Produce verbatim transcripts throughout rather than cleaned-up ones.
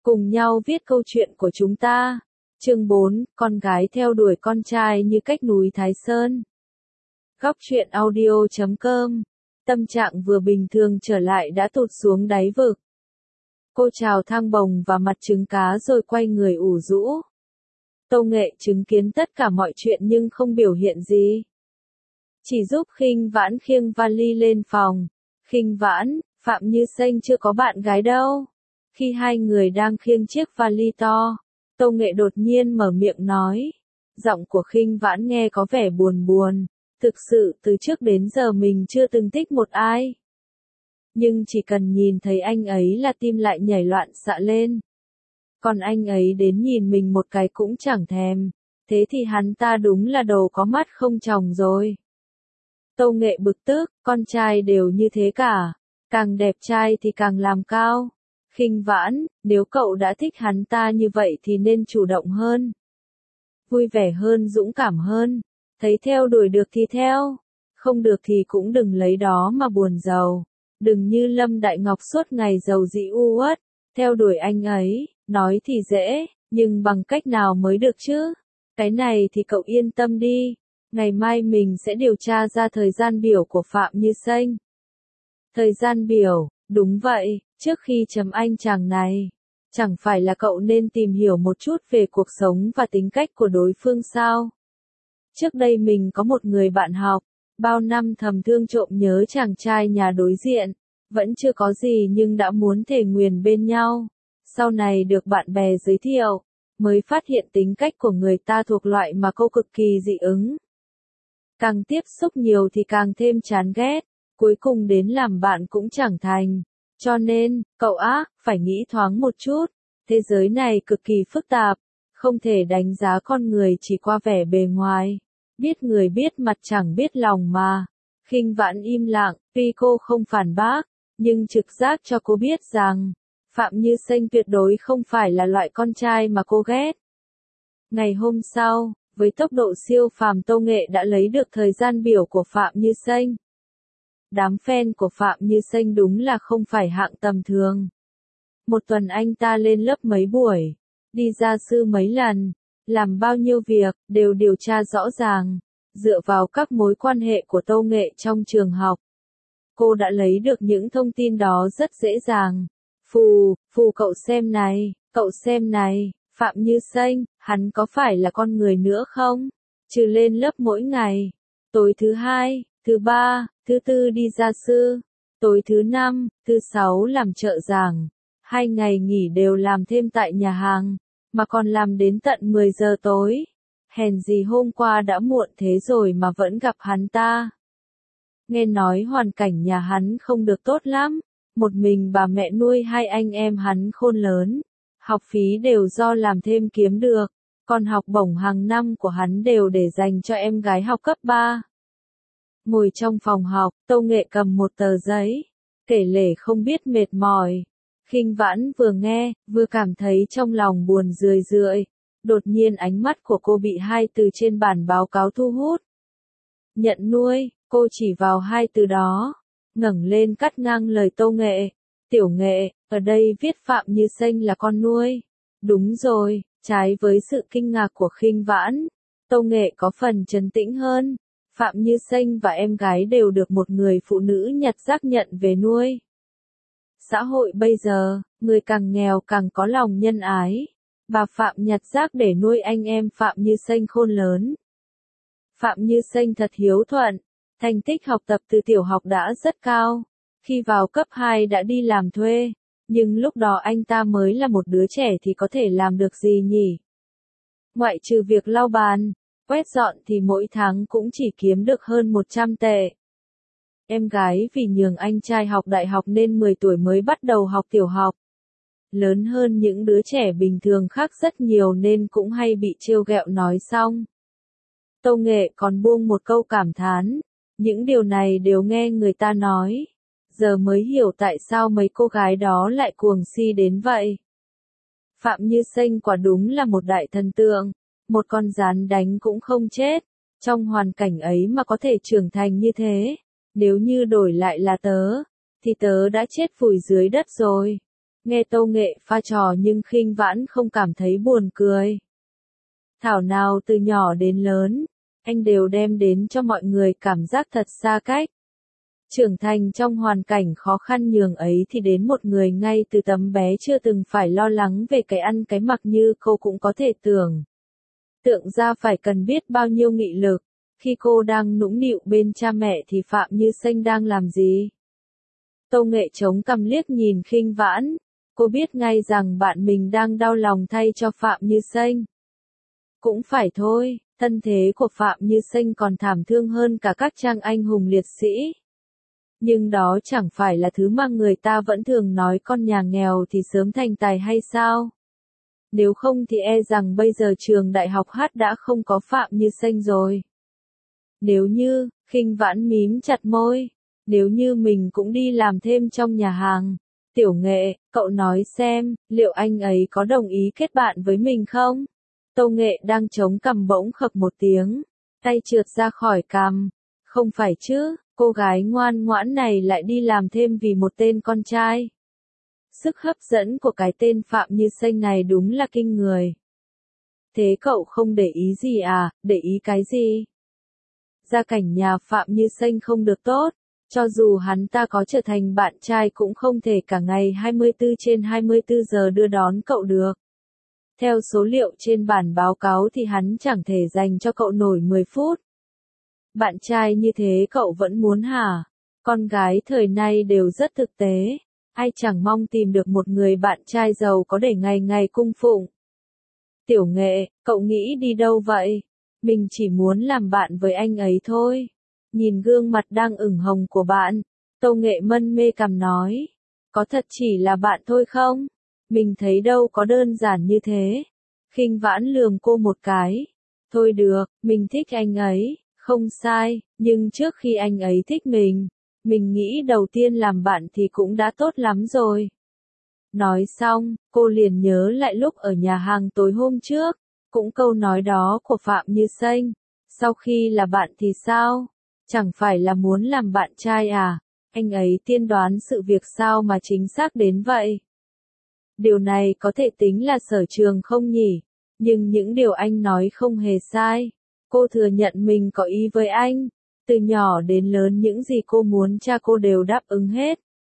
Cùng nhau viết câu chuyện của chúng ta. Chương bốn, con gái theo đuổi con trai như cách núi Thái Sơn. Góc truyện audio chấm com. Tâm trạng vừa bình thường trở lại đã tụt xuống đáy vực. Cô chào thang bồng và mặt trứng cá rồi quay người ủ rũ. Tâu Nghệ chứng kiến tất cả mọi chuyện nhưng không biểu hiện gì. Chỉ giúp Khinh Vãn khiêng vali lên phòng. Khinh Vãn, Phạm Như Xanh chưa có bạn gái đâu. Khi hai người đang khiêng chiếc vali to, Tâu Nghệ đột nhiên mở miệng nói. Giọng của Khinh Vãn nghe có vẻ buồn buồn. Thực sự từ trước đến giờ mình chưa từng thích một ai. Nhưng chỉ cần nhìn thấy anh ấy là tim lại nhảy loạn xạ lên. Còn anh ấy đến nhìn mình một cái cũng chẳng thèm. Thế thì hắn ta đúng là đồ có mắt không tròng rồi. Tâu Nghệ bực tức, con trai đều như thế cả. Càng đẹp trai thì càng làm cao. Khinh Vãn, nếu cậu đã thích hắn ta như vậy thì nên chủ động hơn. Vui vẻ hơn, dũng cảm hơn. Thấy theo đuổi được thì theo. Không được thì cũng đừng lấy đó mà buồn giàu. Đừng như Lâm Đại Ngọc suốt ngày giàu dĩ u uất. Theo đuổi anh ấy, nói thì dễ, nhưng bằng cách nào mới được chứ? Cái này thì cậu yên tâm đi. Ngày mai mình sẽ điều tra ra thời gian biểu của Phạm Như Xanh. Thời gian biểu, đúng vậy, trước khi chấm anh chàng này. Chẳng phải là cậu nên tìm hiểu một chút về cuộc sống và tính cách của đối phương sao? Trước đây mình có một người bạn học, bao năm thầm thương trộm nhớ chàng trai nhà đối diện, vẫn chưa có gì nhưng đã muốn thề nguyền bên nhau. Sau này được bạn bè giới thiệu, mới phát hiện tính cách của người ta thuộc loại mà cô cực kỳ dị ứng. Càng tiếp xúc nhiều thì càng thêm chán ghét, cuối cùng đến làm bạn cũng chẳng thành. Cho nên, cậu á, phải nghĩ thoáng một chút, thế giới này cực kỳ phức tạp, không thể đánh giá con người chỉ qua vẻ bề ngoài. Biết người biết mặt chẳng biết lòng mà. Khinh Vãn im lặng, tuy cô không phản bác, nhưng trực giác cho cô biết rằng, Phạm Như Xanh tuyệt đối không phải là loại con trai mà cô ghét. Ngày hôm sau, với tốc độ siêu phàm, Tâu Nghệ đã lấy được thời gian biểu của Phạm Như Xanh. Đám fan của Phạm Như Xanh đúng là không phải hạng tầm thường. Một tuần anh ta lên lớp mấy buổi, đi gia sư mấy lần, làm bao nhiêu việc, đều điều tra rõ ràng, dựa vào các mối quan hệ của Tâu Nghệ trong trường học. Cô đã lấy được những thông tin đó rất dễ dàng. Phù, phù cậu xem này, cậu xem này, Phạm Như Xanh, hắn có phải là con người nữa không? Trừ lên lớp mỗi ngày, tối thứ hai, thứ ba, thứ tư đi gia sư, tối thứ năm, thứ sáu làm trợ giảng, hai ngày nghỉ đều làm thêm tại nhà hàng, mà còn làm đến tận mười giờ tối. Hèn gì hôm qua đã muộn thế rồi mà vẫn gặp hắn ta. Nghe nói hoàn cảnh nhà hắn không được tốt lắm, một mình bà mẹ nuôi hai anh em hắn khôn lớn, học phí đều do làm thêm kiếm được, còn học bổng hàng năm của hắn đều để dành cho em gái học cấp ba. Ngồi trong phòng học, Tâu Nghệ cầm một tờ giấy, kể lể không biết mệt mỏi. Khinh Vãn vừa nghe, vừa cảm thấy trong lòng buồn rười rượi. Đột nhiên ánh mắt của cô bị hai từ trên bản báo cáo thu hút. Nhận nuôi, cô chỉ vào hai từ đó, ngẩng lên cắt ngang lời Tâu Nghệ. Tiểu Nghệ, ở đây viết Phạm Như Xanh là con nuôi. Đúng rồi, trái với sự kinh ngạc của Khinh Vãn, Tâu Nghệ có phần trấn tĩnh hơn. Phạm Như Xanh và em gái đều được một người phụ nữ nhặt rác nhận về nuôi. Xã hội bây giờ, người càng nghèo càng có lòng nhân ái. Bà Phạm nhặt rác để nuôi anh em Phạm Như Xanh khôn lớn. Phạm Như Xanh thật hiếu thuận, thành tích học tập từ tiểu học đã rất cao. Khi vào cấp hai đã đi làm thuê, nhưng lúc đó anh ta mới là một đứa trẻ thì có thể làm được gì nhỉ? Ngoại trừ việc lau bàn, quét dọn thì mỗi tháng cũng chỉ kiếm được hơn một trăm tệ. Em gái vì nhường anh trai học đại học nên mười tuổi mới bắt đầu học tiểu học. Lớn hơn những đứa trẻ bình thường khác rất nhiều nên cũng hay bị trêu ghẹo nói xong. Tâu Nghệ còn buông một câu cảm thán, những điều này đều nghe người ta nói. Giờ mới hiểu tại sao mấy cô gái đó lại cuồng si đến vậy. Phạm Như Xanh quả đúng là một đại thần tượng, một con gián đánh cũng không chết. Trong hoàn cảnh ấy mà có thể trưởng thành như thế, nếu như đổi lại là tớ, thì tớ đã chết vùi dưới đất rồi. Nghe Tâu Nghệ pha trò nhưng Khinh Vãn không cảm thấy buồn cười. Thảo nào từ nhỏ đến lớn, anh đều đem đến cho mọi người cảm giác thật xa cách. Trưởng thành trong hoàn cảnh khó khăn nhường ấy thì đến một người ngay từ tấm bé chưa từng phải lo lắng về cái ăn cái mặc như cô cũng có thể tưởng. Tượng ra phải cần biết bao nhiêu nghị lực. Khi cô đang nũng nịu bên cha mẹ thì Phạm Như Xanh đang làm gì? Tâu Nghệ chống cằm liếc nhìn Khinh Vãn. Cô biết ngay rằng bạn mình đang đau lòng thay cho Phạm Như Xanh. Cũng phải thôi, thân thế của Phạm Như Xanh còn thảm thương hơn cả các trang anh hùng liệt sĩ. Nhưng đó chẳng phải là thứ mà người ta vẫn thường nói con nhà nghèo thì sớm thành tài hay sao? Nếu không thì e rằng bây giờ trường đại học hát đã không có Phạm Như Xanh rồi. Nếu như, Khinh Vãn mím chặt môi, nếu như mình cũng đi làm thêm trong nhà hàng. Tiểu Nghệ, cậu nói xem, liệu anh ấy có đồng ý kết bạn với mình không? Tâu Nghệ đang chống cằm bỗng khập một tiếng, tay trượt ra khỏi cằm. Không phải chứ, cô gái ngoan ngoãn này lại đi làm thêm vì một tên con trai. Sức hấp dẫn của cái tên Phạm Như Xanh này đúng là kinh người. Thế cậu không để ý gì à, để ý cái gì? Gia cảnh nhà Phạm Như Xanh không được tốt, cho dù hắn ta có trở thành bạn trai cũng không thể cả ngày hai mươi tư trên hai mươi tư giờ đưa đón cậu được. Theo số liệu trên bản báo cáo thì hắn chẳng thể dành cho cậu nổi mười phút. Bạn trai như thế cậu vẫn muốn hả? Con gái thời nay đều rất thực tế, ai chẳng mong tìm được một người bạn trai giàu có để ngày ngày cung phụng. Tiểu Nghệ, cậu nghĩ đi đâu vậy? Mình chỉ muốn làm bạn với anh ấy thôi. Nhìn gương mặt đang ửng hồng của bạn, Tâu Nghệ mân mê cằm nói. Có thật chỉ là bạn thôi không? Mình thấy đâu có đơn giản như thế. Khinh Vãn lườm cô một cái. Thôi được, mình thích anh ấy, không sai, nhưng trước khi anh ấy thích mình, mình nghĩ đầu tiên làm bạn thì cũng đã tốt lắm rồi. Nói xong, cô liền nhớ lại lúc ở nhà hàng tối hôm trước, cũng câu nói đó của Phạm Như Xanh. Sau khi là bạn thì sao? Chẳng phải là muốn làm bạn trai à? Anh ấy tiên đoán sự việc sao mà chính xác đến vậy? Điều này có thể tính là sở trường không nhỉ? Nhưng những điều anh nói không hề sai. Cô thừa nhận mình có ý với anh. Từ nhỏ đến lớn những gì cô muốn cha cô đều đáp ứng hết.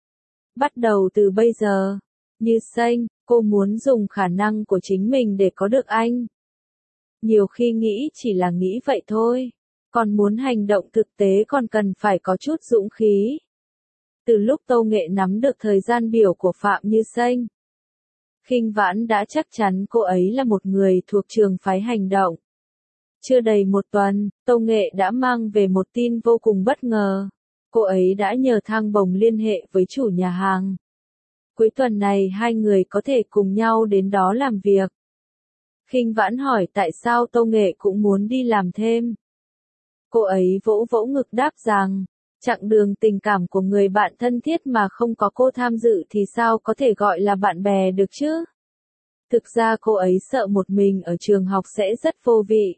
Bắt đầu từ bây giờ, Như Xanh, cô muốn dùng khả năng của chính mình để có được anh. Nhiều khi nghĩ chỉ là nghĩ vậy thôi. Còn muốn hành động thực tế còn cần phải có chút dũng khí. Từ lúc Tâu Nghệ nắm được thời gian biểu của Phạm Như Xanh, Khinh Vãn đã chắc chắn cô ấy là một người thuộc trường phái hành động. Chưa đầy một tuần, Tâu Nghệ đã mang về một tin vô cùng bất ngờ. Cô ấy đã nhờ Thang Bồng liên hệ với chủ nhà hàng. Cuối tuần này hai người có thể cùng nhau đến đó làm việc. Khinh Vãn hỏi tại sao Tâu Nghệ cũng muốn đi làm thêm. Cô ấy vỗ vỗ ngực đáp rằng, chặng đường tình cảm của người bạn thân thiết mà không có cô tham dự thì sao có thể gọi là bạn bè được chứ? Thực ra cô ấy sợ một mình ở trường học sẽ rất vô vị.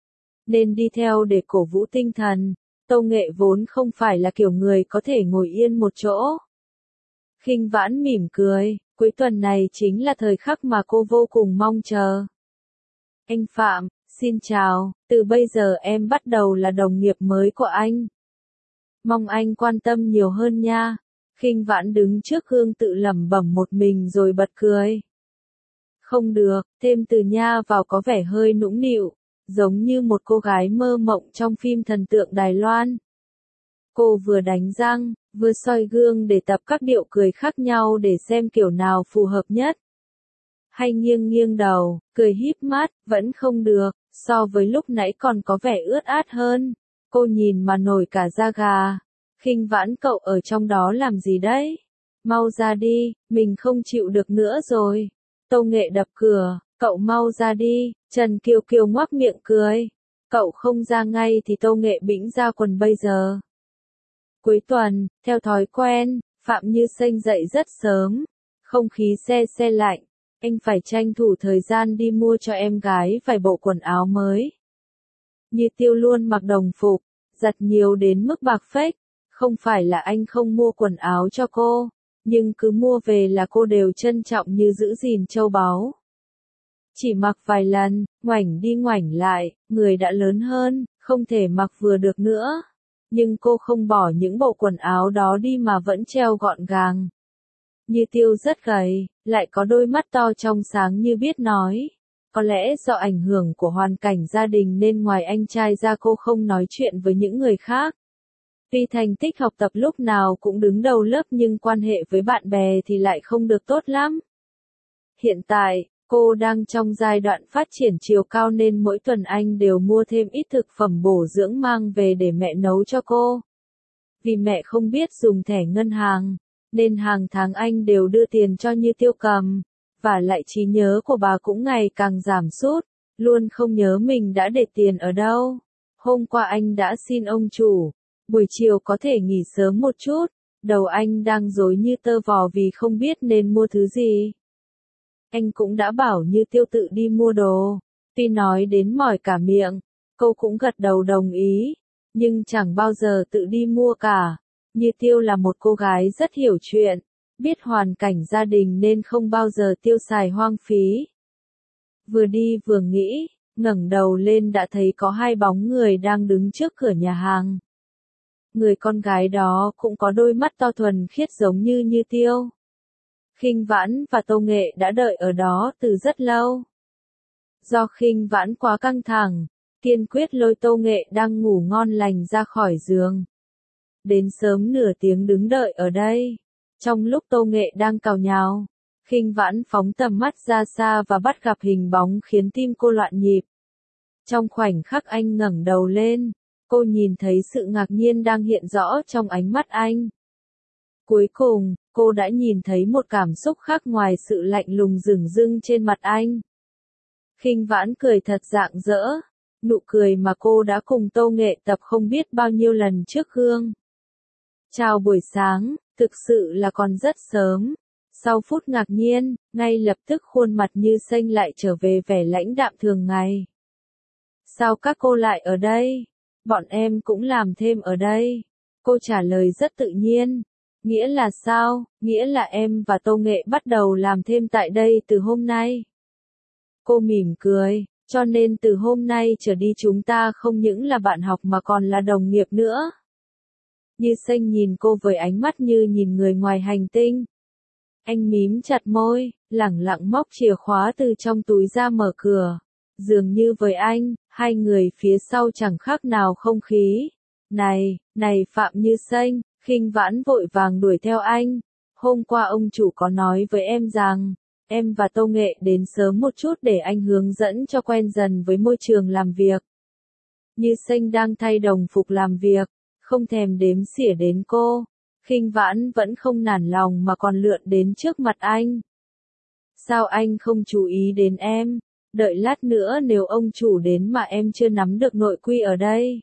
Nên đi theo để cổ vũ tinh thần. Tâu Nghệ vốn không phải là kiểu người có thể ngồi yên một chỗ. Khinh Vãn mỉm cười, cuối tuần này chính là thời khắc mà cô vô cùng mong chờ. Anh Phạm, xin chào, từ bây giờ em bắt đầu là đồng nghiệp mới của anh. Mong anh quan tâm nhiều hơn nha. Khinh Vãn đứng trước gương tự lẩm bẩm một mình rồi bật cười. Không được, thêm từ nha vào có vẻ hơi nũng nịu, giống như một cô gái mơ mộng trong phim thần tượng Đài Loan. Cô vừa đánh răng, vừa soi gương để tập các điệu cười khác nhau để xem kiểu nào phù hợp nhất. Hay nghiêng nghiêng đầu, cười híp mắt, vẫn không được, so với lúc nãy còn có vẻ ướt át hơn. Cô nhìn mà nổi cả da gà. Khinh Vãn cậu ở trong đó làm gì đấy? Mau ra đi, mình không chịu được nữa rồi. Tâu Nghệ đập cửa, cậu mau ra đi. Trần Kiều Kiều ngoác miệng cười. Cậu không ra ngay thì Tâu Nghệ bĩnh ra quần bây giờ. Cuối tuần, theo thói quen, Phạm Như Xanh dậy rất sớm. Không khí se se lạnh. Anh phải tranh thủ thời gian đi mua cho em gái vài bộ quần áo mới. Như Tiêu luôn mặc đồng phục, giặt nhiều đến mức bạc phách. Không phải là anh không mua quần áo cho cô, nhưng cứ mua về là cô đều trân trọng như giữ gìn châu báu. Chỉ mặc vài lần, ngoảnh đi ngoảnh lại, người đã lớn hơn, không thể mặc vừa được nữa. Nhưng cô không bỏ những bộ quần áo đó đi mà vẫn treo gọn gàng. Như Tiêu rất gầy, lại có đôi mắt to trong sáng như biết nói. Có lẽ do ảnh hưởng của hoàn cảnh gia đình nên ngoài anh trai ra cô không nói chuyện với những người khác. Tuy thành tích học tập lúc nào cũng đứng đầu lớp nhưng quan hệ với bạn bè thì lại không được tốt lắm. Hiện tại, cô đang trong giai đoạn phát triển chiều cao nên mỗi tuần anh đều mua thêm ít thực phẩm bổ dưỡng mang về để mẹ nấu cho cô. Vì mẹ không biết dùng thẻ ngân hàng, nên hàng tháng anh đều đưa tiền cho Như Tiêu cầm. Và lại trí nhớ của bà cũng ngày càng giảm sút, luôn không nhớ mình đã để tiền ở đâu. Hôm qua anh đã xin ông chủ, buổi chiều có thể nghỉ sớm một chút, đầu anh đang rối như tơ vò vì không biết nên mua thứ gì. Anh cũng đã bảo Như Tiêu tự đi mua đồ, tuy nói đến mỏi cả miệng, cô cũng gật đầu đồng ý, nhưng chẳng bao giờ tự đi mua cả. Như Tiêu là một cô gái rất hiểu chuyện, biết hoàn cảnh gia đình nên không bao giờ tiêu xài hoang phí. Vừa đi vừa nghĩ, ngẩng đầu lên đã thấy có hai bóng người đang đứng trước cửa nhà hàng. Người con gái đó cũng có đôi mắt to thuần khiết giống như Như Tiêu. Khinh Vãn và Tô Nghệ đã đợi ở đó từ rất lâu. Do Khinh Vãn quá căng thẳng, kiên quyết lôi Tô Nghệ đang ngủ ngon lành ra khỏi giường. Đến sớm nửa tiếng đứng đợi ở đây. Trong lúc Tô Nghệ đang cào nhào, Khinh Vãn phóng tầm mắt ra xa và bắt gặp hình bóng khiến tim cô loạn nhịp. Trong khoảnh khắc anh ngẩng đầu lên, cô nhìn thấy sự ngạc nhiên đang hiện rõ trong ánh mắt anh. Cuối cùng, cô đã nhìn thấy một cảm xúc khác ngoài sự lạnh lùng rừng rưng trên mặt anh. Khinh Vãn cười thật rạng rỡ, nụ cười mà cô đã cùng Tô Nghệ tập không biết bao nhiêu lần trước gương. Chào buổi sáng, thực sự là còn rất sớm. Sau phút ngạc nhiên, ngay lập tức khuôn mặt Như Xanh lại trở về vẻ lãnh đạm thường ngày. Sao các cô lại ở đây? Bọn em cũng làm thêm ở đây. Cô trả lời rất tự nhiên. Nghĩa là sao? Nghĩa là em và Tô Nghệ bắt đầu làm thêm tại đây từ hôm nay. Cô mỉm cười, cho nên từ hôm nay trở đi chúng ta không những là bạn học mà còn là đồng nghiệp nữa. Như Xanh nhìn cô với ánh mắt như nhìn người ngoài hành tinh. Anh mím chặt môi, lẳng lặng móc chìa khóa từ trong túi ra mở cửa. Dường như với anh, hai người phía sau chẳng khác nào không khí. Này, này Phạm Như Xanh, Khinh Vãn vội vàng đuổi theo anh. Hôm qua ông chủ có nói với em rằng, em và Tô Nghệ đến sớm một chút để anh hướng dẫn cho quen dần với môi trường làm việc. Như Xanh đang thay đồng phục làm việc, không thèm đếm xỉa đến cô. Khinh Vãn vẫn không nản lòng mà còn lượn đến trước mặt anh. Sao anh không chú ý đến em? Đợi lát nữa nếu ông chủ đến mà em chưa nắm được nội quy ở đây.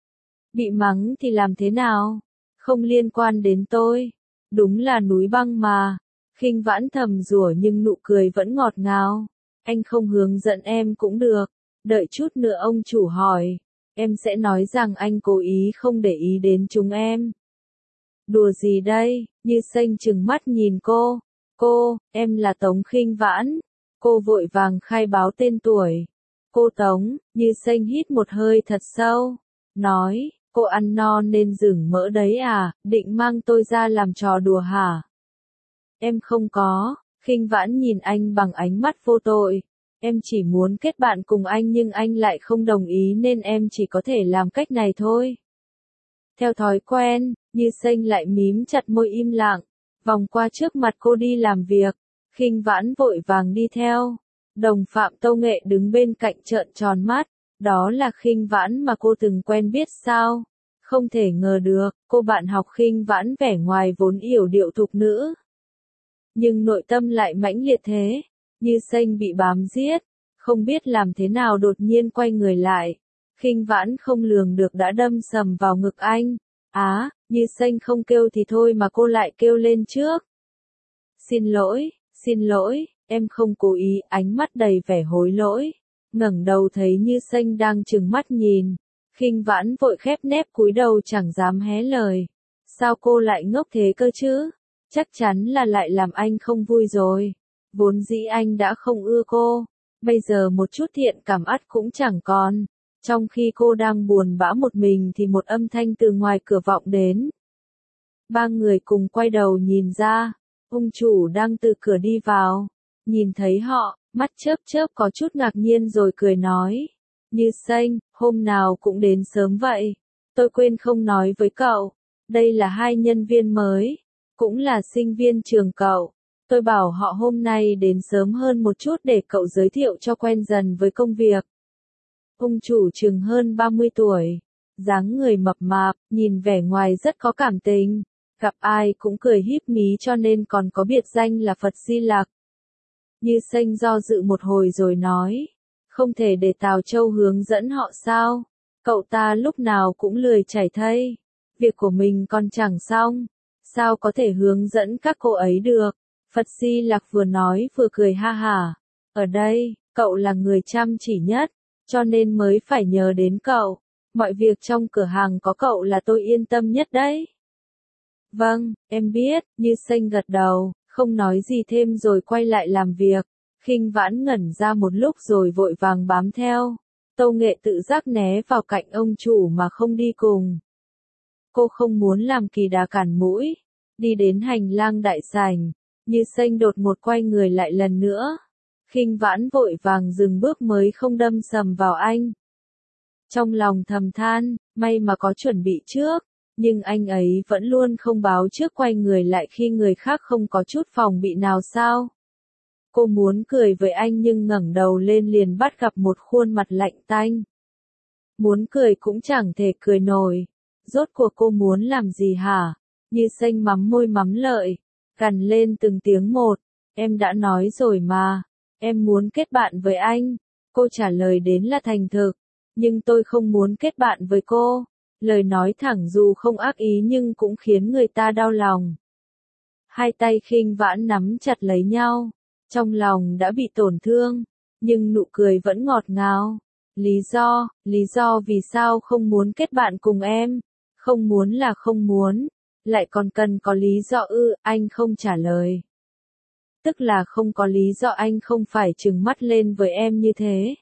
Bị mắng thì làm thế nào? Không liên quan đến tôi. Đúng là núi băng mà. Khinh Vãn thầm rủa nhưng nụ cười vẫn ngọt ngào. Anh không hướng dẫn em cũng được. Đợi chút nữa ông chủ hỏi. Em sẽ nói rằng anh cố ý không để ý đến chúng em. Đùa gì đây? Như Xanh trừng mắt nhìn cô. Cô, em là Tống Khinh Vãn. Cô vội vàng khai báo tên tuổi. Cô Tống, Như Xanh hít một hơi thật sâu. Nói, cô ăn no nên dừng mỡ đấy à, định mang tôi ra làm trò đùa hả? Em không có. Khinh Vãn nhìn anh bằng ánh mắt vô tội. Em chỉ muốn kết bạn cùng anh nhưng anh lại không đồng ý nên em chỉ có thể làm cách này thôi. Theo thói quen, Như Xanh lại mím chặt môi im lặng, vòng qua trước mặt cô đi làm việc. Khinh Vãn vội vàng đi theo. Đồng phạm Tô Nghệ đứng bên cạnh trợn tròn mắt. Đó là Khinh Vãn mà cô từng quen biết sao? Không thể ngờ được, cô bạn học Khinh Vãn vẻ ngoài vốn yểu điệu thục nữ. Nhưng nội tâm lại mãnh liệt thế. Như Xanh bị bám giết. Không biết làm thế nào đột nhiên quay người lại. Khinh Vãn không lường được đã đâm sầm vào ngực anh. Á, Như Xanh không kêu thì thôi mà cô lại kêu lên trước. Xin lỗi, xin lỗi, em không cố ý, ánh mắt đầy vẻ hối lỗi. Ngẩng đầu thấy Như Xanh đang trừng mắt nhìn. Khinh Vãn vội khép nép cúi đầu chẳng dám hé lời. Sao cô lại ngốc thế cơ chứ? Chắc chắn là lại làm anh không vui rồi. Vốn dĩ anh đã không ưa cô, bây giờ một chút thiện cảm ắt cũng chẳng còn. Trong khi cô đang buồn bã một mình thì một âm thanh từ ngoài cửa vọng đến. Ba người cùng quay đầu nhìn ra, ông chủ đang từ cửa đi vào. Nhìn thấy họ, mắt chớp chớp có chút ngạc nhiên rồi cười nói. Như Xanh, hôm nào cũng đến sớm vậy. Tôi quên không nói với cậu, đây là hai nhân viên mới, cũng là sinh viên trường cậu. Tôi bảo họ hôm nay đến sớm hơn một chút để cậu giới thiệu cho quen dần với công việc. Ông chủ chừng hơn ba mươi tuổi, dáng người mập mạp, nhìn vẻ ngoài rất có cảm tình, gặp ai cũng cười híp mí cho nên còn có biệt danh là Phật Di Lặc. Như Xanh do dự một hồi rồi nói, không thể để Tào Châu hướng dẫn họ sao? Cậu ta lúc nào cũng lười chảy thây, việc của mình còn chẳng xong, sao có thể hướng dẫn các cô ấy được? Phật Di Lặc vừa nói vừa cười ha hả, ở đây, cậu là người chăm chỉ nhất, cho nên mới phải nhờ đến cậu, mọi việc trong cửa hàng có cậu là tôi yên tâm nhất đấy. Vâng, em biết, Như Xanh gật đầu, không nói gì thêm rồi quay lại làm việc. Khinh Vãn ngẩn ra một lúc rồi vội vàng bám theo. Tâu Nghệ tự giác né vào cạnh ông chủ mà không đi cùng. Cô không muốn làm kỳ đà cản mũi. Đi đến hành lang đại sảnh, Như Xanh đột ngột quay người lại lần nữa. Khinh Vãn vội vàng dừng bước mới không đâm sầm vào anh. Trong lòng thầm than, may mà có chuẩn bị trước, nhưng anh ấy vẫn luôn không báo trước quay người lại khi người khác không có chút phòng bị nào sao. Cô muốn cười với anh nhưng ngẩng đầu lên liền bắt gặp một khuôn mặt lạnh tanh. Muốn cười cũng chẳng thể cười nổi. Rốt cuộc cô muốn làm gì hả? Như Xanh mắm môi mắm lợi, gằn lên từng tiếng một. Em đã nói rồi mà, em muốn kết bạn với anh. Cô trả lời đến là thành thực, nhưng tôi không muốn kết bạn với cô. Lời nói thẳng dù không ác ý nhưng cũng khiến người ta đau lòng. Hai tay Khinh Vãn nắm chặt lấy nhau. Trong lòng đã bị tổn thương, nhưng nụ cười vẫn ngọt ngào. Lý do, lý do vì sao không muốn kết bạn cùng em? Không muốn là không muốn, lại còn cần có lý do ư? Anh không trả lời. Tức là không có lý do anh không phải trừng mắt lên với em như thế.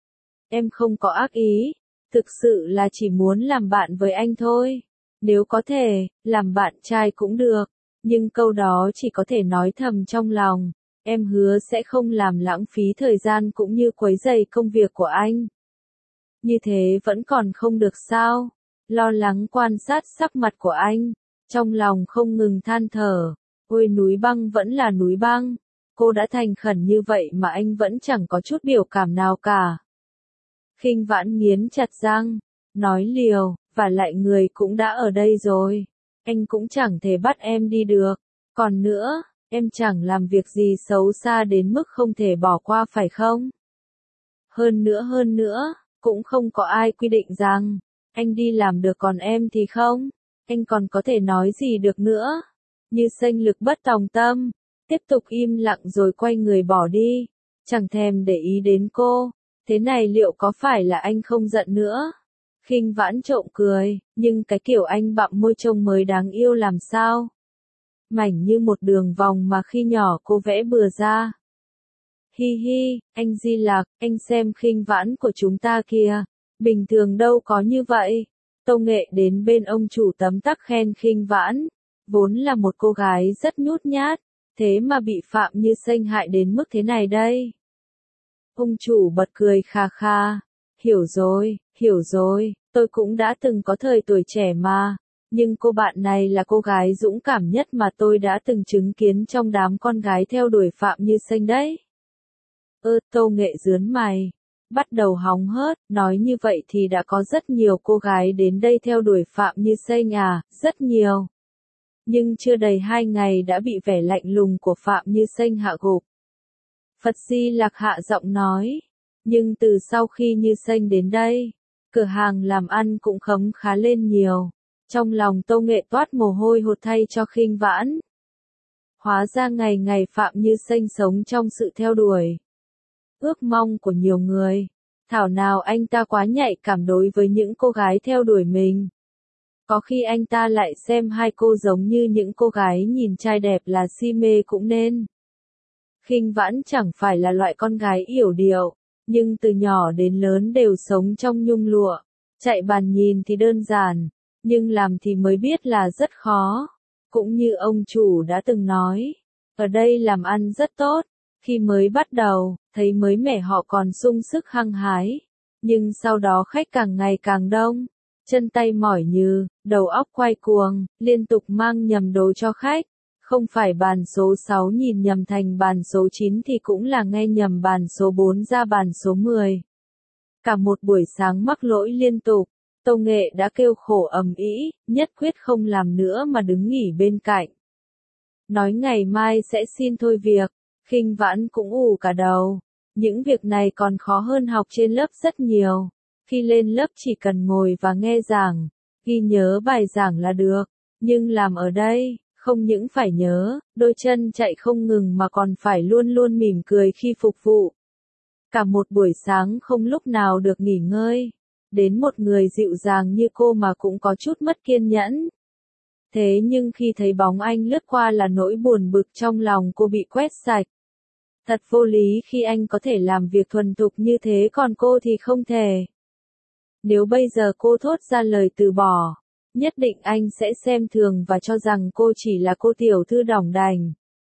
Em không có ác ý, thực sự là chỉ muốn làm bạn với anh thôi. Nếu có thể, làm bạn trai cũng được, nhưng câu đó chỉ có thể nói thầm trong lòng. Em hứa sẽ không làm lãng phí thời gian cũng như quấy rầy công việc của anh. Như thế vẫn còn không được sao? Lo lắng quan sát sắc mặt của anh, trong lòng không ngừng than thở. Ôi núi băng vẫn là núi băng. Cô đã thành khẩn như vậy mà anh vẫn chẳng có chút biểu cảm nào cả. Khinh Vãn nghiến chặt răng, nói liều, và lại người cũng đã ở đây rồi. Anh cũng chẳng thể bắt em đi được. Còn nữa, em chẳng làm việc gì xấu xa đến mức không thể bỏ qua phải không? Hơn nữa hơn nữa, cũng không có ai quy định rằng, anh đi làm được còn em thì không. Anh còn có thể nói gì được nữa? Như Xanh lực bất tòng tâm, tiếp tục im lặng rồi quay người bỏ đi, chẳng thèm để ý đến cô. Thế này liệu có phải là anh không giận nữa? Khinh Vãn trộm cười, nhưng cái kiểu anh bặm môi trông mới đáng yêu làm sao? Mảnh như một đường vòng mà khi nhỏ cô vẽ bừa ra. Hi hi, anh Di Lặc, anh xem Khinh Vãn của chúng ta kìa, bình thường đâu có như vậy. Tâu Nghệ đến bên ông chủ tấm tắc khen Khinh Vãn, vốn là một cô gái rất nhút nhát, thế mà bị Phạm Như Xanh hại đến mức thế này đây. Ông chủ bật cười kha kha, hiểu rồi, hiểu rồi, tôi cũng đã từng có thời tuổi trẻ mà. Nhưng cô bạn này là cô gái dũng cảm nhất mà tôi đã từng chứng kiến trong đám con gái theo đuổi Phạm Như Xanh đấy. Ơ, Tâu Nghệ rướn mày, bắt đầu hóng hớt, nói như vậy thì đã có rất nhiều cô gái đến đây theo đuổi Phạm Như Xanh à, rất nhiều. Nhưng chưa đầy hai ngày đã bị vẻ lạnh lùng của Phạm Như Xanh hạ gục. Phật Di Lặc hạ giọng nói, nhưng từ sau khi Như Xanh đến đây, cửa hàng làm ăn cũng khấm khá lên nhiều. Trong lòng Tâu Nghệ toát mồ hôi hột thay cho Khinh Vãn. Hóa ra ngày ngày Phạm Như Xanh sống trong sự theo đuổi, ước mong của nhiều người. Thảo nào anh ta quá nhạy cảm đối với những cô gái theo đuổi mình. Có khi anh ta lại xem hai cô giống như những cô gái nhìn trai đẹp là si mê cũng nên. Khinh Vãn chẳng phải là loại con gái yểu điệu, nhưng từ nhỏ đến lớn đều sống trong nhung lụa. Chạy bàn nhìn thì đơn giản, nhưng làm thì mới biết là rất khó. Cũng như ông chủ đã từng nói, ở đây làm ăn rất tốt. Khi mới bắt đầu, thấy mới mẻ họ còn sung sức hăng hái. Nhưng sau đó khách càng ngày càng đông, chân tay mỏi nhừ, đầu óc quay cuồng, liên tục mang nhầm đồ cho khách. Không phải bàn số sáu nhìn nhầm thành bàn số chín thì cũng là nghe nhầm bàn số bốn ra bàn số mười. Cả một buổi sáng mắc lỗi liên tục, Tâu Nghệ đã kêu khổ ầm ĩ, nhất quyết không làm nữa mà đứng nghỉ bên cạnh. Nói ngày mai sẽ xin thôi việc, Khinh Vãn cũng ù cả đầu. Những việc này còn khó hơn học trên lớp rất nhiều. Khi lên lớp chỉ cần ngồi và nghe giảng, ghi nhớ bài giảng là được. Nhưng làm ở đây, không những phải nhớ, đôi chân chạy không ngừng mà còn phải luôn luôn mỉm cười khi phục vụ. Cả một buổi sáng không lúc nào được nghỉ ngơi. Đến một người dịu dàng như cô mà cũng có chút mất kiên nhẫn. Thế nhưng khi thấy bóng anh lướt qua là nỗi buồn bực trong lòng cô bị quét sạch. Thật vô lý khi anh có thể làm việc thuần thục như thế còn cô thì không thể. Nếu bây giờ cô thốt ra lời từ bỏ, nhất định anh sẽ xem thường và cho rằng cô chỉ là cô tiểu thư đỏng đành.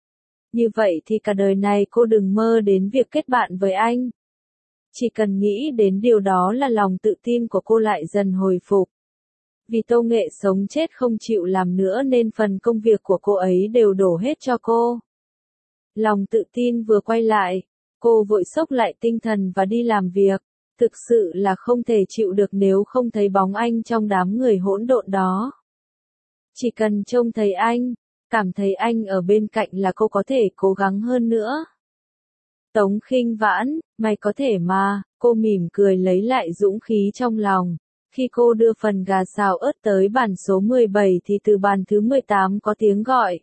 Như vậy thì cả đời này cô đừng mơ đến việc kết bạn với anh. Chỉ cần nghĩ đến điều đó là lòng tự tin của cô lại dần hồi phục. Vì Tâu Nghệ sống chết không chịu làm nữa nên phần công việc của cô ấy đều đổ hết cho cô. Lòng tự tin vừa quay lại, cô vội xốc lại tinh thần và đi làm việc. Thực sự là không thể chịu được nếu không thấy bóng anh trong đám người hỗn độn đó. Chỉ cần trông thấy anh, cảm thấy anh ở bên cạnh là cô có thể cố gắng hơn nữa. Tống Khinh Vãn, mày có thể mà, cô mỉm cười lấy lại dũng khí trong lòng. Khi cô đưa phần gà xào ớt tới bàn số mười bảy thì từ bàn thứ mười tám có tiếng gọi.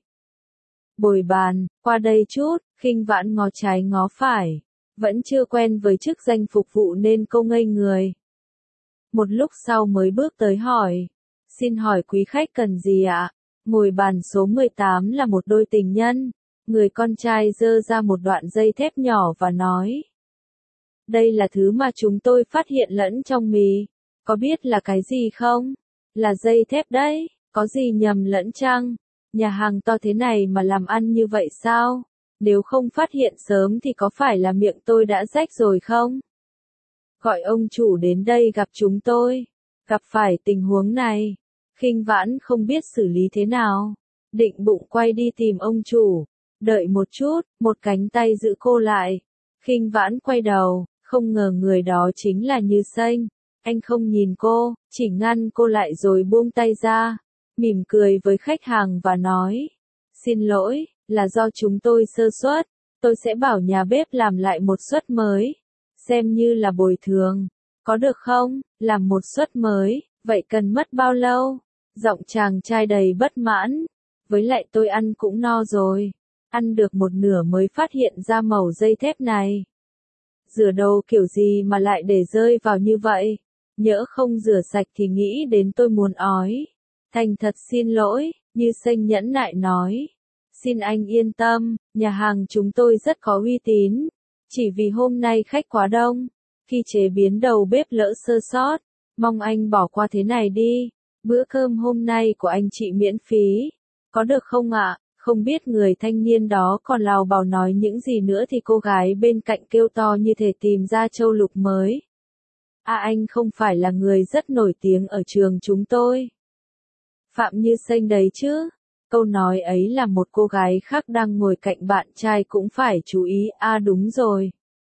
Bồi bàn, qua đây chút, Khinh Vãn ngó trái ngó phải. Vẫn chưa quen với chức danh phục vụ nên cô ngây người. Một lúc sau mới bước tới hỏi. Xin hỏi quý khách cần gì ạ? Ngồi bàn số mười tám là một đôi tình nhân. Người con trai giơ ra một đoạn dây thép nhỏ và nói. Đây là thứ mà chúng tôi phát hiện lẫn trong mì. Có biết là cái gì không? Là dây thép đấy, có gì nhầm lẫn chăng? Nhà hàng to thế này mà làm ăn như vậy sao? Nếu không phát hiện sớm thì có phải là miệng tôi đã rách rồi không? Gọi ông chủ đến đây gặp chúng tôi. Gặp phải tình huống này, Khinh Vãn không biết xử lý thế nào. Định bụng quay đi tìm ông chủ. Đợi một chút, một cánh tay giữ cô lại. Khinh Vãn quay đầu, không ngờ người đó chính là Như Xanh. Anh không nhìn cô, chỉ ngăn cô lại rồi buông tay ra. Mỉm cười với khách hàng và nói. Xin lỗi, là do chúng tôi sơ suất. Tôi sẽ bảo nhà bếp làm lại một suất mới. Xem như là bồi thường. Có được không? Làm một suất mới, vậy cần mất bao lâu? Giọng chàng trai đầy bất mãn. Với lại tôi ăn cũng no rồi. Ăn được một nửa mới phát hiện ra mẩu dây thép này. Rửa đồ kiểu gì mà lại để rơi vào như vậy? Nhỡ không rửa sạch thì nghĩ đến tôi muốn ói. Thành thật xin lỗi, Như Xanh nhẫn nại nói. Xin anh yên tâm, nhà hàng chúng tôi rất có uy tín. Chỉ vì hôm nay khách quá đông, khi chế biến đầu bếp lỡ sơ sót, mong anh bỏ qua thế này đi. Bữa cơm hôm nay của anh chị miễn phí. Có được không ạ? Không biết người thanh niên đó còn lào bào nói những gì nữa thì cô gái bên cạnh kêu to như thể tìm ra châu lục mới. À anh không phải là người rất nổi tiếng ở trường chúng tôi. Phạm Như Xanh đấy chứ. Câu nói ấy là một cô gái khác đang ngồi cạnh bạn trai cũng phải chú ý. À đúng rồi.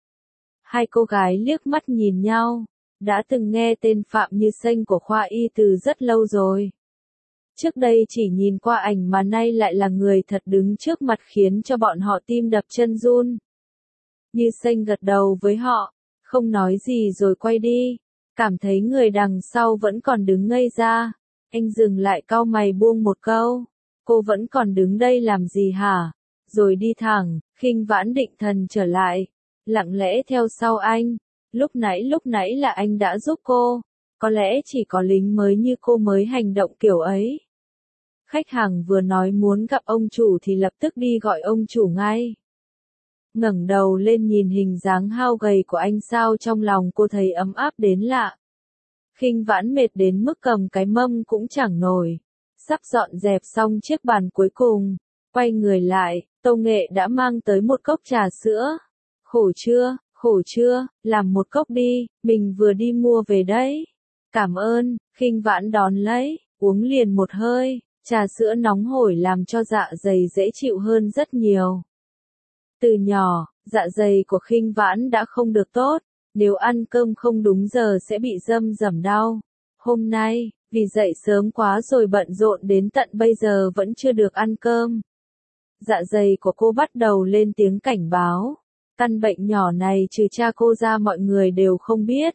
Hai cô gái liếc mắt nhìn nhau. Đã từng nghe tên Phạm Như Xanh của khoa y từ rất lâu rồi. Trước đây chỉ nhìn qua ảnh mà nay lại là người thật đứng trước mặt khiến cho bọn họ tim đập chân run. Như Xanh gật đầu với họ, không nói gì rồi quay đi. Cảm thấy người đằng sau vẫn còn đứng ngây ra. Anh dừng lại cau mày buông một câu. Cô vẫn còn đứng đây làm gì hả? Rồi đi thẳng, Khinh Vãn định thần trở lại. Lặng lẽ theo sau anh. Lúc nãy lúc nãy là anh đã giúp cô. Có lẽ chỉ có lính mới như cô mới hành động kiểu ấy. Khách hàng vừa nói muốn gặp ông chủ thì lập tức đi gọi ông chủ ngay. Ngẩng đầu lên nhìn hình dáng hao gầy của anh sao trong lòng cô thấy ấm áp đến lạ. Khinh Vãn mệt đến mức cầm cái mâm cũng chẳng nổi. Sắp dọn dẹp xong chiếc bàn cuối cùng, quay người lại, Tâu Nghệ đã mang tới một cốc trà sữa. Khổ chưa, khổ chưa, làm một cốc đi, mình vừa đi mua về đấy. Cảm ơn, Khinh Vãn đón lấy, uống liền một hơi, trà sữa nóng hổi làm cho dạ dày dễ chịu hơn rất nhiều. Từ nhỏ, dạ dày của Khinh Vãn đã không được tốt, nếu ăn cơm không đúng giờ sẽ bị râm rẩm đau. Hôm nay, vì dậy sớm quá rồi bận rộn đến tận bây giờ vẫn chưa được ăn cơm. Dạ dày của cô bắt đầu lên tiếng cảnh báo. Căn bệnh nhỏ này trừ cha cô ra mọi người đều không biết.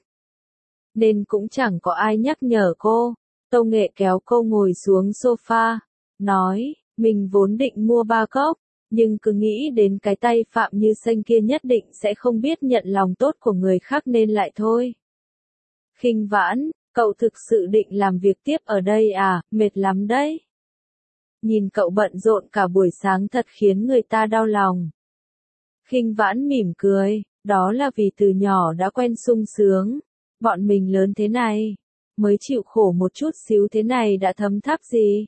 Nên cũng chẳng có ai nhắc nhở cô. Tâu Nghệ kéo cô ngồi xuống sofa, nói, mình vốn định mua ba cốc, nhưng cứ nghĩ đến cái tay Phạm Như Xanh kia nhất định sẽ không biết nhận lòng tốt của người khác nên lại thôi. Khinh Vãn, cậu thực sự định làm việc tiếp ở đây à, mệt lắm đấy. Nhìn cậu bận rộn cả buổi sáng thật khiến người ta đau lòng. Khinh Vãn mỉm cười, đó là vì từ nhỏ đã quen sung sướng. Bọn mình lớn thế này, mới chịu khổ một chút xíu thế này đã thấm tháp gì.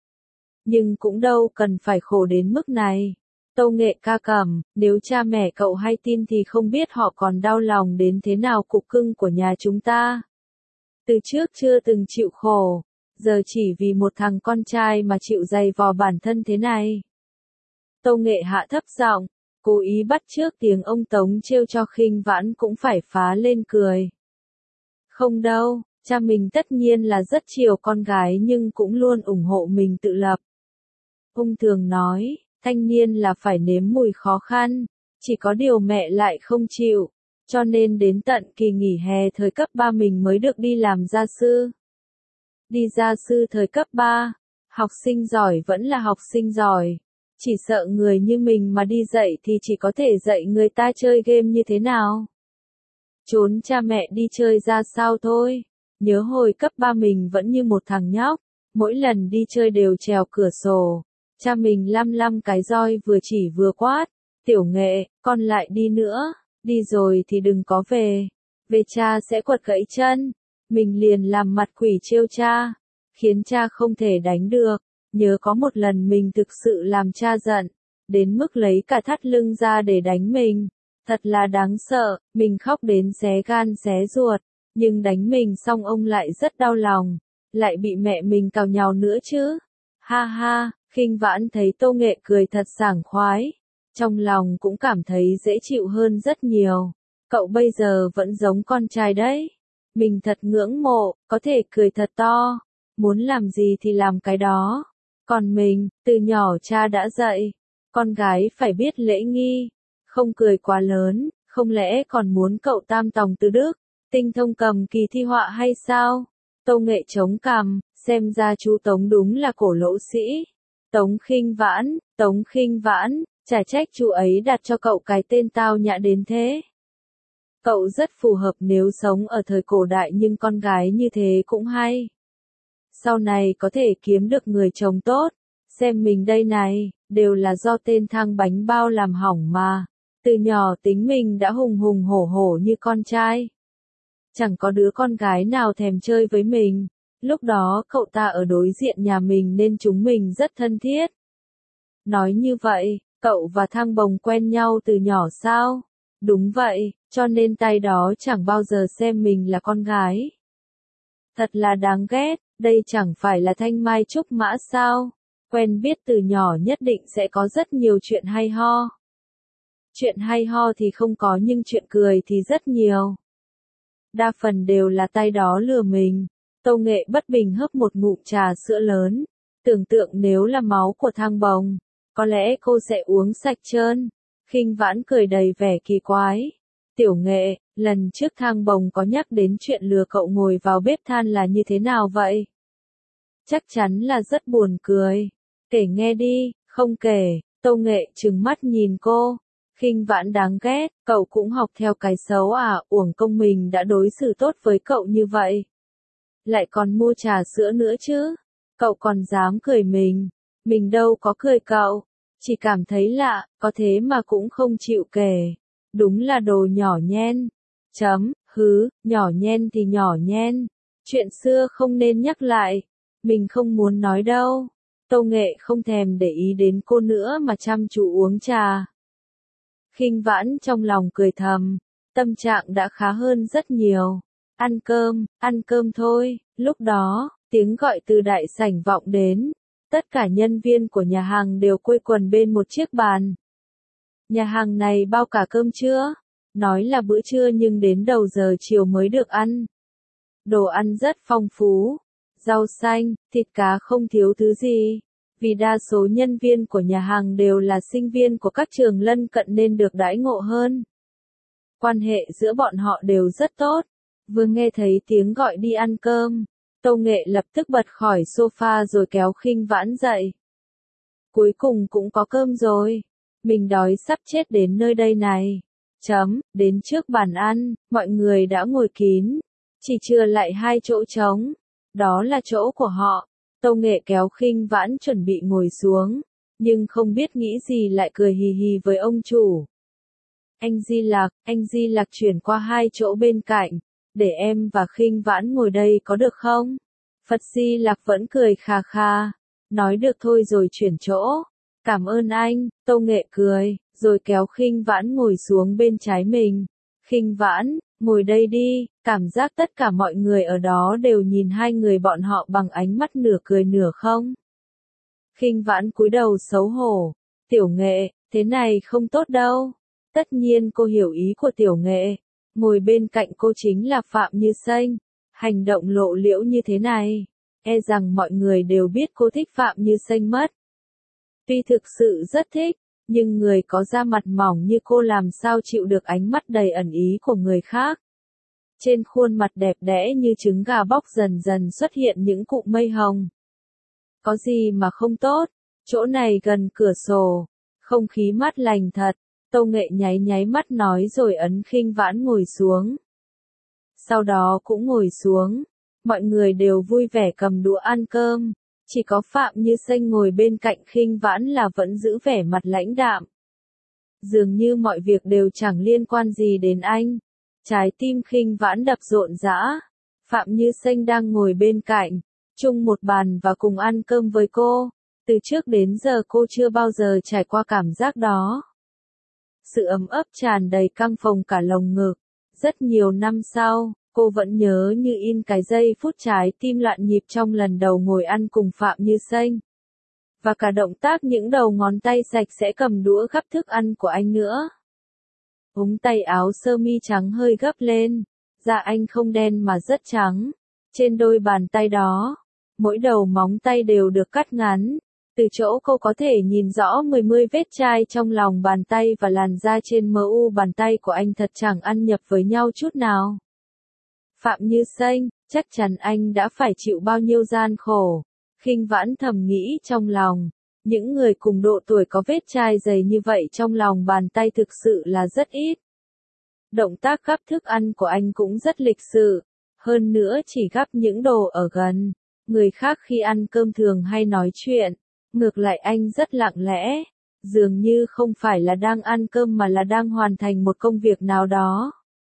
Nhưng cũng đâu cần phải khổ đến mức này. Tâu Nghệ ca cẩm, nếu cha mẹ cậu hay tin thì không biết họ còn đau lòng đến thế nào cục cưng của nhà chúng ta. Từ trước chưa từng chịu khổ, giờ chỉ vì một thằng con trai mà chịu dày vò bản thân thế này. Tâu Nghệ hạ thấp giọng, cố ý bắt chước tiếng ông Tống trêu cho Khinh Vãn cũng phải phá lên cười. Không đâu, cha mình tất nhiên là rất chiều con gái nhưng cũng luôn ủng hộ mình tự lập. Ông thường nói, thanh niên là phải nếm mùi khó khăn, chỉ có điều mẹ lại không chịu, cho nên đến tận kỳ nghỉ hè thời cấp ba mình mới được đi làm gia sư. Đi gia sư thời cấp ba, học sinh giỏi vẫn là học sinh giỏi, chỉ sợ người như mình mà đi dạy thì chỉ có thể dạy người ta chơi game như thế nào. Trốn cha mẹ đi chơi ra sao thôi, nhớ hồi cấp ba mình vẫn như một thằng nhóc, mỗi lần đi chơi đều trèo cửa sổ. Cha mình lăm lăm cái roi vừa chỉ vừa quát, Tiểu Nghệ, con lại đi nữa, đi rồi thì đừng có về, về cha sẽ quật gãy chân. Mình liền làm mặt quỷ trêu cha, khiến cha không thể đánh được. Nhớ có một lần mình thực sự làm cha giận, đến mức lấy cả thắt lưng ra để đánh mình. Thật là đáng sợ, mình khóc đến xé gan xé ruột, nhưng đánh mình xong ông lại rất đau lòng, lại bị mẹ mình cào nhào nữa chứ. Ha ha. Khinh Vãn thấy Tâu Nghệ cười thật sảng khoái, trong lòng cũng cảm thấy dễ chịu hơn rất nhiều. Cậu bây giờ vẫn giống con trai đấy. Mình thật ngưỡng mộ, có thể cười thật to, muốn làm gì thì làm cái đó. Còn mình, từ nhỏ cha đã dạy, con gái phải biết lễ nghi, không cười quá lớn, không lẽ còn muốn cậu tam tòng tứ đức, tinh thông cầm kỳ thi họa hay sao? Tâu Nghệ chống cằm, xem ra chú Tống đúng là cổ lỗ sĩ. Tống Khinh Vãn, Tống Khinh Vãn, chả trách chú ấy đặt cho cậu cái tên tao nhã đến thế. Cậu rất phù hợp nếu sống ở thời cổ đại nhưng con gái như thế cũng hay. Sau này có thể kiếm được người chồng tốt, xem mình đây này, đều là do tên thang bánh bao làm hỏng mà. Từ nhỏ tính mình đã hùng hùng hổ hổ như con trai. Chẳng có đứa con gái nào thèm chơi với mình. Lúc đó cậu ta ở đối diện nhà mình nên chúng mình rất thân thiết. Nói như vậy, cậu và Thang Bồng quen nhau từ nhỏ sao? Đúng vậy, cho nên tay đó chẳng bao giờ xem mình là con gái. Thật là đáng ghét, đây chẳng phải là thanh mai trúc mã sao? Quen biết từ nhỏ nhất định sẽ có rất nhiều chuyện hay ho. Chuyện hay ho thì không có nhưng chuyện cười thì rất nhiều. Đa phần đều là tay đó lừa mình. Tâu Nghệ bất bình hớp một ngụm trà sữa lớn, tưởng tượng nếu là máu của Thang Bồng, có lẽ cô sẽ uống sạch trơn. Khinh Vãn cười đầy vẻ kỳ quái. Tiểu Nghệ, lần trước Thang Bồng có nhắc đến chuyện lừa cậu ngồi vào bếp than là như thế nào vậy? Chắc chắn là rất buồn cười. Kể nghe đi, không kể. Tâu Nghệ trừng mắt nhìn cô. Khinh Vãn đáng ghét, cậu cũng học theo cái xấu à, uổng công mình đã đối xử tốt với cậu như vậy. lại còn mua trà sữa nữa chứ. Cậu còn dám cười mình, mình đâu có cười cậu, chỉ cảm thấy lạ, có thế mà cũng không chịu kể. Đúng là đồ nhỏ nhen. Chấm, hứ, nhỏ nhen thì nhỏ nhen. Chuyện xưa không nên nhắc lại. Mình không muốn nói đâu. Tâu Nghệ không thèm để ý đến cô nữa mà chăm chú uống trà. Khinh Vãn trong lòng cười thầm, tâm trạng đã khá hơn rất nhiều. Ăn cơm, ăn cơm thôi. Lúc đó, tiếng gọi từ đại sảnh vọng đến. Tất cả nhân viên của nhà hàng đều quây quần bên một chiếc bàn. Nhà hàng này bao cả cơm trưa. Nói là bữa trưa nhưng đến đầu giờ chiều mới được ăn. Đồ ăn rất phong phú. Rau xanh, thịt cá không thiếu thứ gì. Vì đa số nhân viên của nhà hàng đều là sinh viên của các trường lân cận nên được đãi ngộ hơn. Quan hệ giữa bọn họ đều rất tốt. Vừa nghe thấy tiếng gọi đi ăn cơm, Tâu Nghệ lập tức bật khỏi sofa rồi kéo Khinh Vãn dậy. Cuối cùng cũng có cơm rồi. Mình đói sắp chết đến nơi đây này. Chấm, đến trước bàn ăn, mọi người đã ngồi kín. Chỉ chừa lại hai chỗ trống. Đó là chỗ của họ. Tâu Nghệ kéo Khinh Vãn chuẩn bị ngồi xuống. Nhưng không biết nghĩ gì lại cười hì hì với ông chủ. Anh Di Lạc, anh Di Lạc chuyển qua hai chỗ bên cạnh. Để em và Khinh Vãn ngồi đây có được không? Phật Di Lạc vẫn cười khà khà. Nói được thôi rồi chuyển chỗ. Cảm ơn anh, Tâu Nghệ cười, rồi kéo Khinh Vãn ngồi xuống bên trái mình. Khinh Vãn, ngồi đây đi, cảm giác tất cả mọi người ở đó đều nhìn hai người bọn họ bằng ánh mắt nửa cười nửa không. Khinh Vãn cúi đầu xấu hổ. Tiểu Nghệ, thế này không tốt đâu. Tất nhiên cô hiểu ý của Tiểu Nghệ. Ngồi bên cạnh cô chính là Phạm Như Xanh. Hành động lộ liễu như thế này, e rằng mọi người đều biết cô thích Phạm Như Xanh mất. Tuy thực sự rất thích, nhưng người có da mặt mỏng như cô làm sao chịu được ánh mắt đầy ẩn ý của người khác. Trên khuôn mặt đẹp đẽ như trứng gà bóc dần dần xuất hiện những cụm mây hồng. Có gì mà không tốt, chỗ này gần cửa sổ, không khí mát lành thật. Tâu Nghệ nháy nháy mắt nói rồi ấn Khinh Vãn ngồi xuống. Sau đó cũng ngồi xuống, mọi người đều vui vẻ cầm đũa ăn cơm, chỉ có Phạm Như Xanh ngồi bên cạnh Khinh Vãn là vẫn giữ vẻ mặt lãnh đạm. Dường như mọi việc đều chẳng liên quan gì đến anh. Trái tim Khinh Vãn đập rộn rã. Phạm Như Xanh đang ngồi bên cạnh, chung một bàn và cùng ăn cơm với cô. Từ trước đến giờ cô chưa bao giờ trải qua cảm giác đó. Sự ấm ấp tràn đầy căng phồng cả lồng ngực. Rất nhiều năm sau, cô vẫn nhớ như in cái giây phút trái tim loạn nhịp trong lần đầu ngồi ăn cùng Phạm Như Xanh. Và cả động tác những đầu ngón tay sạch sẽ cầm đũa gắp thức ăn của anh nữa. Ống tay áo sơ mi trắng hơi gấp lên, da anh không đen mà rất trắng. Trên đôi bàn tay đó, mỗi đầu móng tay đều được cắt ngắn. Từ chỗ cô có thể nhìn rõ mười mươi vết chai trong lòng bàn tay và làn da trên mờ u bàn tay của anh thật chẳng ăn nhập với nhau chút nào. Phạm Như Xanh, chắc chắn anh đã phải chịu bao nhiêu gian khổ. Khinh Vãn thầm nghĩ trong lòng, những người cùng độ tuổi có vết chai dày như vậy trong lòng bàn tay thực sự là rất ít. Động tác gắp thức ăn của anh cũng rất lịch sự, hơn nữa chỉ gắp những đồ ở gần. Người khác khi ăn cơm thường hay nói chuyện, ngược lại anh rất lặng lẽ, dường như không phải là đang ăn cơm mà là đang hoàn thành một công việc nào đó.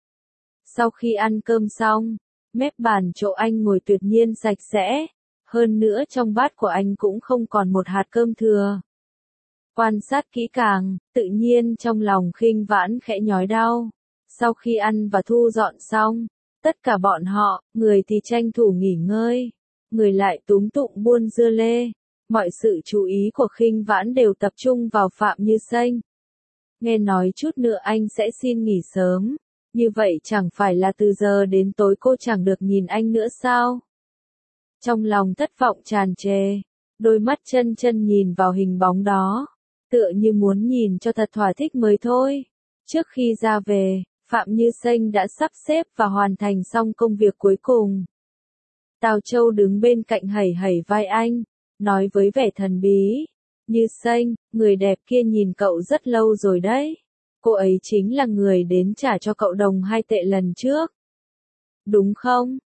Sau khi ăn cơm xong, mép bàn chỗ anh ngồi tuyệt nhiên sạch sẽ, hơn nữa trong bát của anh cũng không còn một hạt cơm thừa. Quan sát kỹ càng, tự nhiên trong lòng Khinh Vãn khẽ nhói đau. Sau khi ăn và thu dọn xong, tất cả bọn họ, người thì tranh thủ nghỉ ngơi, người lại túm tụng buôn dưa lê. Mọi sự chú ý của Khinh Vãn đều tập trung vào Phạm Như Xanh. Nghe nói chút nữa anh sẽ xin nghỉ sớm, như vậy chẳng phải là từ giờ đến tối cô chẳng được nhìn anh nữa sao? Trong lòng thất vọng tràn trề, đôi mắt chân chân nhìn vào hình bóng đó, tựa như muốn nhìn cho thật thỏa thích mới thôi. Trước khi ra về, Phạm Như Xanh đã sắp xếp và hoàn thành xong công việc cuối cùng. Tào Châu đứng bên cạnh hẩy hẩy vai anh, nói với vẻ thần bí, Như Xanh, người đẹp kia nhìn cậu rất lâu rồi đấy. Cô ấy chính là người đến trả cho cậu đồng hai tệ lần trước. Đúng không?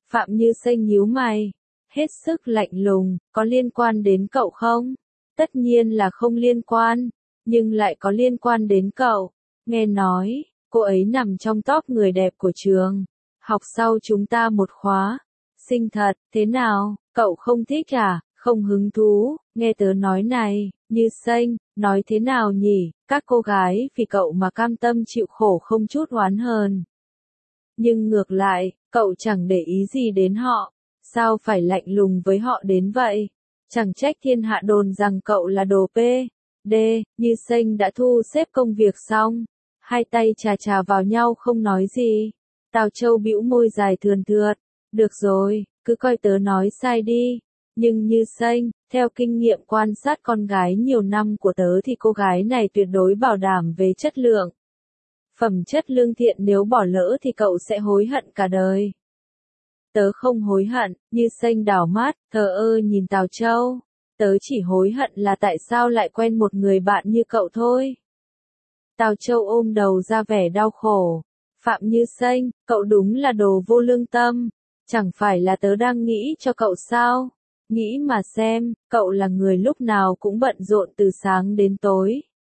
Phạm Như Xanh nhíu mày, hết sức lạnh lùng, có liên quan đến cậu không? Tất nhiên là không liên quan, nhưng lại có liên quan đến cậu. Nghe nói, cô ấy nằm trong top người đẹp của trường. Học sau chúng ta một khóa. Xinh thật, thế nào, cậu không thích à? Không hứng thú, nghe tớ nói này, Như Xanh, nói thế nào nhỉ? Các cô gái vì cậu mà cam tâm chịu khổ không chút oán hờn. Nhưng ngược lại, cậu chẳng để ý gì đến họ. Sao phải lạnh lùng với họ đến vậy? Chẳng trách thiên hạ đồn rằng cậu là đồ pê. Đê, Như Xanh đã thu xếp công việc xong. Hai tay chà chà vào nhau không nói gì. Tào Châu bĩu môi dài thườn thượt. Được rồi, cứ coi tớ nói sai đi. Nhưng Như Xanh, theo kinh nghiệm quan sát con gái nhiều năm của tớ thì cô gái này tuyệt đối bảo đảm về chất lượng. Phẩm chất lương thiện, nếu bỏ lỡ thì cậu sẽ hối hận cả đời. Tớ không hối hận, Như Xanh đảo mắt, thờ ơ nhìn Tào Châu. Tớ chỉ hối hận là tại sao lại quen một người bạn như cậu thôi. Tào Châu ôm đầu ra vẻ đau khổ. Phạm Như Xanh, cậu đúng là đồ vô lương tâm. Chẳng phải là tớ đang nghĩ cho cậu sao? Nghĩ mà xem, cậu là người lúc nào cũng bận rộn từ sáng đến tối.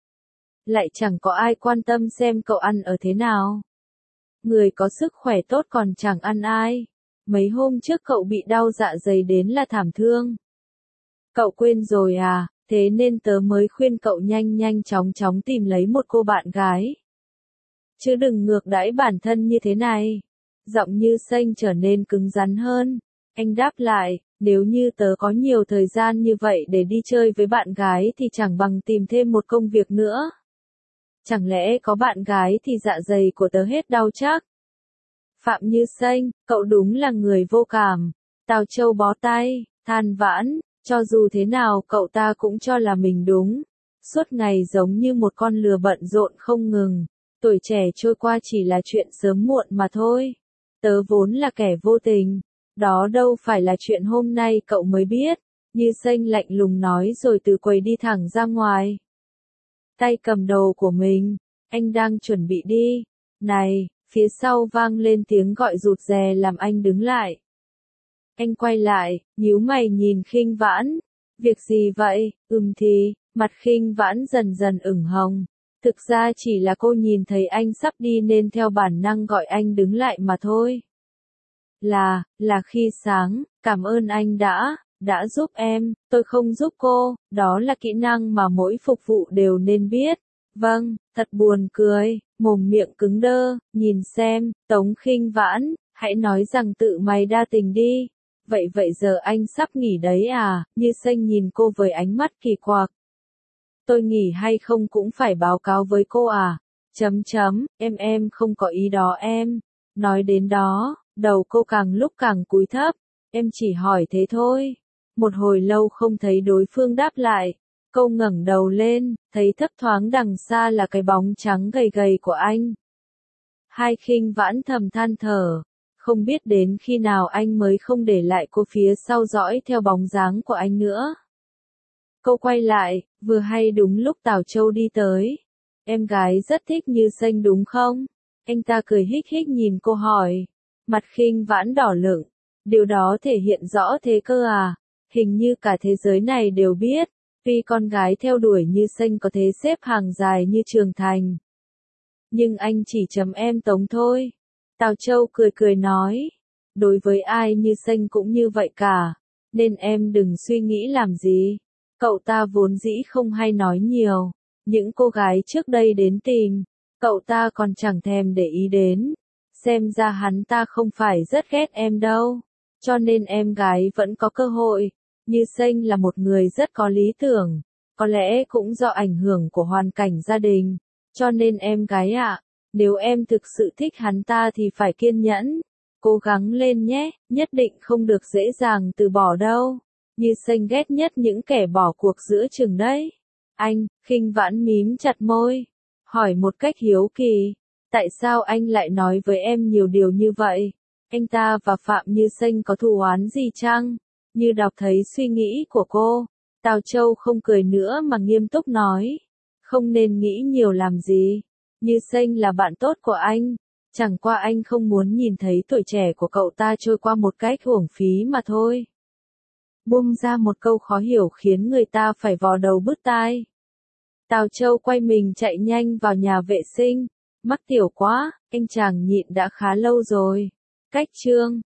Lại chẳng có ai quan tâm xem cậu ăn ở thế nào. Người có sức khỏe tốt còn chẳng ăn ai. Mấy hôm trước cậu bị đau dạ dày đến là thảm thương. Cậu quên rồi à, thế nên tớ mới khuyên cậu nhanh nhanh chóng chóng tìm lấy một cô bạn gái. Chứ đừng ngược đãi bản thân như thế này. Giọng Như Xanh trở nên cứng rắn hơn. Anh đáp lại, nếu như tớ có nhiều thời gian như vậy để đi chơi với bạn gái thì chẳng bằng tìm thêm một công việc nữa. Chẳng lẽ có bạn gái thì dạ dày của tớ hết đau chắc? Phạm Như Xanh, cậu đúng là người vô cảm. Tào Châu bó tay, than vãn, cho dù thế nào cậu ta cũng cho là mình đúng. Suốt ngày giống như một con lừa bận rộn không ngừng. Tuổi trẻ trôi qua chỉ là chuyện sớm muộn mà thôi. Tớ vốn là kẻ vô tình. Đó đâu phải là chuyện hôm nay cậu mới biết. Như Xanh lạnh lùng nói rồi từ quầy đi thẳng ra ngoài. Tay cầm đồ của mình, anh đang chuẩn bị đi. Này, phía sau vang lên tiếng gọi rụt rè làm anh đứng lại. Anh quay lại, nhíu mày nhìn Khinh Vãn. Việc gì vậy? Ừm thì, mặt Khinh Vãn dần dần ửng hồng. Thực ra chỉ là cô nhìn thấy anh sắp đi nên theo bản năng gọi anh đứng lại mà thôi. Là, là Khi Sáng, cảm ơn anh đã, đã giúp em, tôi không giúp cô, đó là kỹ năng mà mỗi phục vụ đều nên biết. Vâng, thật buồn cười, mồm miệng cứng đơ, nhìn xem, Tống Khinh Vãn, hãy nói rằng tự mày đa tình đi. Vậy vậy giờ anh sắp nghỉ đấy à? Như Xanh nhìn cô với ánh mắt kỳ quặc. Tôi nghỉ hay không cũng phải báo cáo với cô à? Chấm chấm, em em không có ý đó em. Nói đến đó, đầu cô càng lúc càng cúi thấp. Em chỉ hỏi thế thôi. Một hồi lâu không thấy đối phương đáp lại. Cô ngẩng đầu lên, thấy thấp thoáng đằng xa là cái bóng trắng gầy gầy của anh. Hai Khinh Vãn thầm than thở. Không biết đến khi nào anh mới không để lại cô phía sau dõi theo bóng dáng của anh nữa. Cô quay lại, vừa hay đúng lúc Tào Châu đi tới. Em gái rất thích Như Xanh đúng không? Anh ta cười hích hích nhìn cô hỏi. Mặt Khinh Vãn đỏ lửng. Điều đó thể hiện rõ thế cơ à? Hình như cả thế giới này đều biết. Vì con gái theo đuổi Như Xanh có thế xếp hàng dài như Trường Thành. Nhưng anh chỉ chấm em Tống thôi. Tào Châu cười cười nói. Đối với ai Như Xanh cũng như vậy cả. Nên em đừng suy nghĩ làm gì. Cậu ta vốn dĩ không hay nói nhiều. Những cô gái trước đây đến tìm. Cậu ta còn chẳng thèm để ý đến. Xem ra hắn ta không phải rất ghét em đâu. Cho nên em gái vẫn có cơ hội. Như Xanh là một người rất có lý tưởng. Có lẽ cũng do ảnh hưởng của hoàn cảnh gia đình. Cho nên em gái ạ, nếu em thực sự thích hắn ta thì phải kiên nhẫn. Cố gắng lên nhé, nhất định không được dễ dàng từ bỏ đâu. Như Xanh ghét nhất những kẻ bỏ cuộc giữa chừng đấy. Anh, Khinh Vãn mím chặt môi. Hỏi một cách hiếu kỳ. Tại sao anh lại nói với em nhiều điều như vậy? Anh ta và Phạm Như Xanh có thù oán gì chăng? Như đọc thấy suy nghĩ của cô. Tào Châu không cười nữa mà nghiêm túc nói. Không nên nghĩ nhiều làm gì. Như Xanh là bạn tốt của anh. Chẳng qua anh không muốn nhìn thấy tuổi trẻ của cậu ta trôi qua một cách uổng phí mà thôi. Buông ra một câu khó hiểu khiến người ta phải vò đầu bứt tai. Tào Châu quay mình chạy nhanh vào nhà vệ sinh. Mắc tiểu quá, anh chàng nhịn đã khá lâu rồi. Cách chương